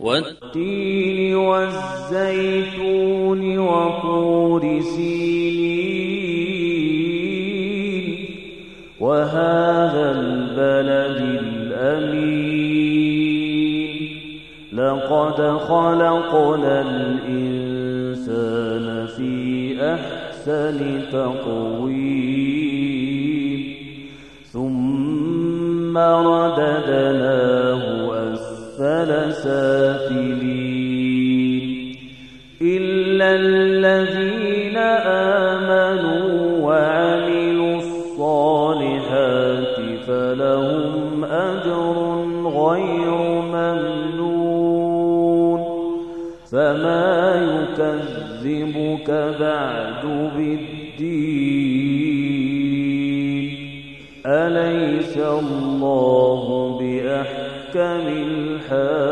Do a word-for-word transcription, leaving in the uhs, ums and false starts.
والتين والزيتون وطور سينين وهذا البلد الأمين لقد خلقنا الإنسان في أحسن تقويم ثم رددناه أسفل سافلين إلا الذين آمنوا وعملوا الصالحات فلهم أجر غير ممنون فما يكذبك بعد بالدين أليس الله بأحكم الحاكمين